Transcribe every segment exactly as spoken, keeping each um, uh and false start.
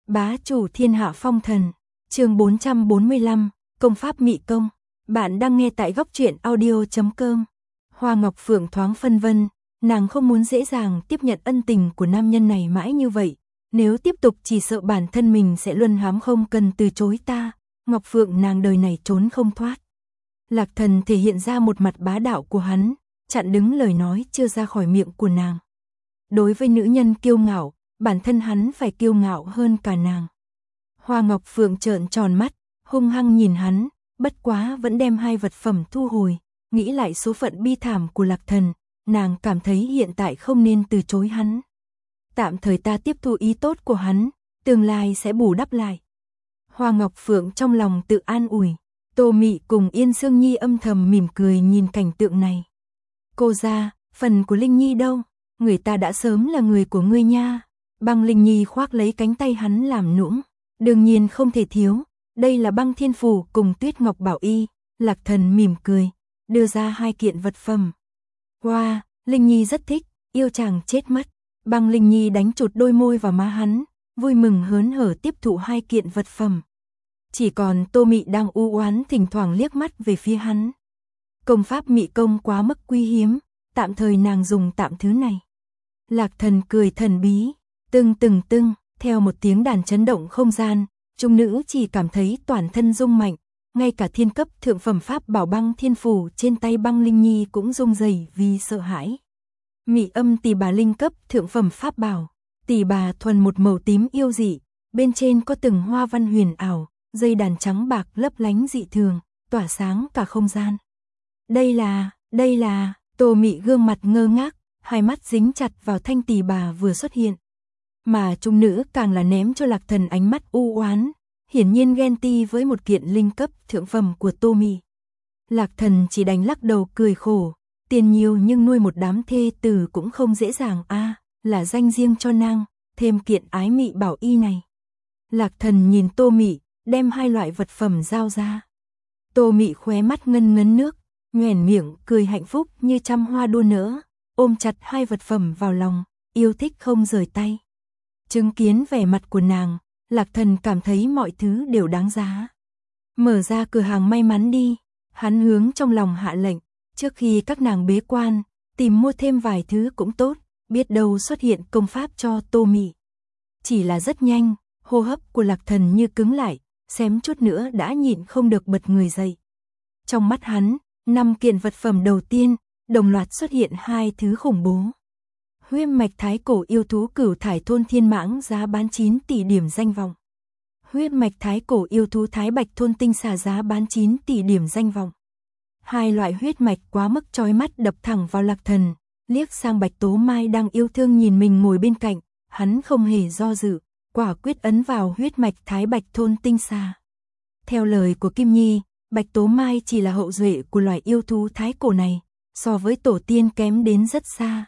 Bá chủ thiên hạ phong thần, chương bốn trăm bốn mươi lăm, công pháp mị công. Bạn đang nghe tại góc truyện audio chấm com. Hoa Ngọc Phượng thoáng phân vân, nàng không muốn dễ dàng tiếp nhận ân tình của nam nhân này mãi như vậy. Nếu tiếp tục chỉ sợ bản thân mình sẽ luân hãm, không cần từ chối ta. Ngọc Phượng nàng đời này trốn không thoát. Lạc Thần thể hiện ra một mặt bá đạo của hắn, chặn đứng lời nói chưa ra khỏi miệng của nàng. Đối với nữ nhân kiêu ngạo, bản thân hắn phải kiêu ngạo hơn cả nàng. Hoa Ngọc Phượng trợn tròn mắt, hung hăng nhìn hắn, bất quá vẫn đem hai vật phẩm thu hồi, nghĩ lại số phận bi thảm của Lạc Thần, nàng cảm thấy hiện tại không nên từ chối hắn. Tạm thời ta tiếp thu ý tốt của hắn, tương lai sẽ bù đắp lại. Hoa Ngọc Phượng trong lòng tự an ủi. Tô Mị cùng Yên Sương Nhi âm thầm mỉm cười nhìn cảnh tượng này. Cô ra, phần của Linh Nhi đâu? Người ta đã sớm là người của ngươi nha. Băng Linh Nhi khoác lấy cánh tay hắn làm nũng. Đương nhiên không thể thiếu, đây là băng thiên phù cùng Tuyết Ngọc Bảo Y. Lạc Thần mỉm cười, đưa ra hai kiện vật phẩm. Wow, Linh Nhi rất thích, yêu chàng chết mất. Băng Linh Nhi đánh chụt đôi môi vào má hắn, vui mừng hớn hở tiếp thụ hai kiện vật phẩm. Chỉ còn Tô Mị đang u oán thỉnh thoảng liếc mắt về phía hắn. Công pháp mị công quá mức quý hiếm, tạm thời nàng dùng tạm thứ này. Lạc Thần cười thần bí, tưng tưng tưng, theo một tiếng đàn chấn động không gian, trung nữ chỉ cảm thấy toàn thân rung mạnh, ngay cả thiên cấp thượng phẩm pháp bảo băng thiên phù trên tay băng Linh Nhi cũng rung rẩy vì sợ hãi. Mị âm tỷ bà linh cấp thượng phẩm pháp bảo, tỷ bà thuần một màu tím yêu dị, bên trên có từng hoa văn huyền ảo, dây đàn trắng bạc lấp lánh dị thường, tỏa sáng cả không gian. Đây là, đây là, Tô Mị gương mặt ngơ ngác, hai mắt dính chặt vào thanh tỷ bà vừa xuất hiện. Mà trung nữ càng là ném cho Lạc Thần ánh mắt u oán, hiển nhiên ghen ti với một kiện linh cấp thượng phẩm của Tô Mị. Lạc Thần chỉ đành lắc đầu cười khổ, tiền nhiều nhưng nuôi một đám thê tử cũng không dễ dàng a, à, là danh riêng cho nàng, thêm kiện ái mị bảo y này. Lạc Thần nhìn Tô Mị, đem hai loại vật phẩm giao ra. Tô Mị khóe mắt ngân ngấn nước, nhoẻn miệng cười hạnh phúc như trăm hoa đua nở, ôm chặt hai vật phẩm vào lòng, yêu thích không rời tay. Chứng kiến vẻ mặt của nàng, Lạc Thần cảm thấy mọi thứ đều đáng giá. Mở ra cửa hàng may mắn đi, hắn hướng trong lòng hạ lệnh, trước khi các nàng bế quan, tìm mua thêm vài thứ cũng tốt, biết đâu xuất hiện công pháp cho Tô Mị. Chỉ là rất nhanh, hô hấp của Lạc Thần như cứng lại, xém chút nữa đã nhịn không được bật người dậy. Trong mắt hắn, năm kiện vật phẩm đầu tiên, đồng loạt xuất hiện hai thứ khủng bố. Huyết mạch thái cổ yêu thú cửu thải thôn thiên mãng giá bán chín tỷ điểm danh vọng. Huyết mạch thái cổ yêu thú thái bạch thôn tinh xà giá bán chín tỷ điểm danh vọng. Hai loại huyết mạch quá mức chói mắt đập thẳng vào Lạc Thần, liếc sang Bạch Tố Mai đang yêu thương nhìn mình ngồi bên cạnh, hắn không hề do dự, quả quyết ấn vào huyết mạch thái bạch thôn tinh xà. Theo lời của Kim Nhi, Bạch Tố Mai chỉ là hậu duệ của loài yêu thú thái cổ này, so với tổ tiên kém đến rất xa.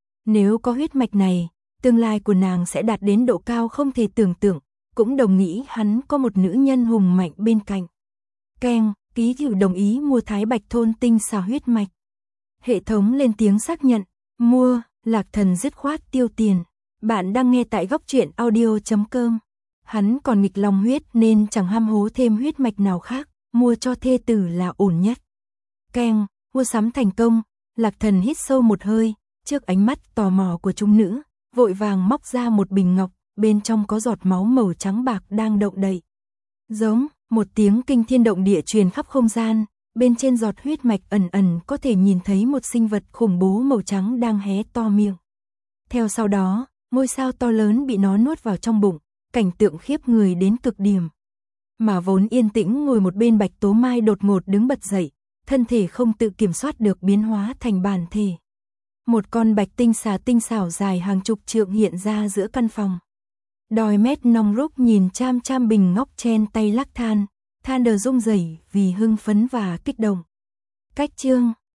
Nếu có huyết mạch này, tương lai của nàng sẽ đạt đến độ cao không thể tưởng tượng, cũng đồng nghĩ hắn có một nữ nhân hùng mạnh bên cạnh. Keng, ký chủ đồng ý mua thái bạch thôn tinh xà huyết mạch. Hệ thống lên tiếng xác nhận, mua. Lạc Thần dứt khoát tiêu tiền. Bạn đang nghe tại góc truyện audio chấm com. Hắn còn nghịch lòng huyết nên chẳng ham hố thêm huyết mạch nào khác, mua cho thê tử là ổn nhất. Keng, mua sắm thành công. Lạc Thần hít sâu một hơi, trước ánh mắt tò mò của trung nữ, vội vàng móc ra một bình ngọc, bên trong có giọt máu màu trắng bạc đang động đậy. Giống, một tiếng kinh thiên động địa truyền khắp không gian, bên trên giọt huyết mạch ẩn ẩn có thể nhìn thấy một sinh vật khủng bố màu trắng đang hé to miệng. Theo sau đó, ngôi sao to lớn bị nó nuốt vào trong bụng, cảnh tượng khiếp người đến cực điểm. Mà vốn yên tĩnh ngồi một bên Bạch Tố Mai đột ngột đứng bật dậy, thân thể không tự kiểm soát được biến hóa thành bản thể. Một con bạch tinh xà tinh xảo dài hàng chục trượng hiện ra giữa căn phòng. Đôi mét nong rúc nhìn cham cham bình ngọc trên tay lắc than, than đờ rung rẩy vì hưng phấn và kích động. Cách chương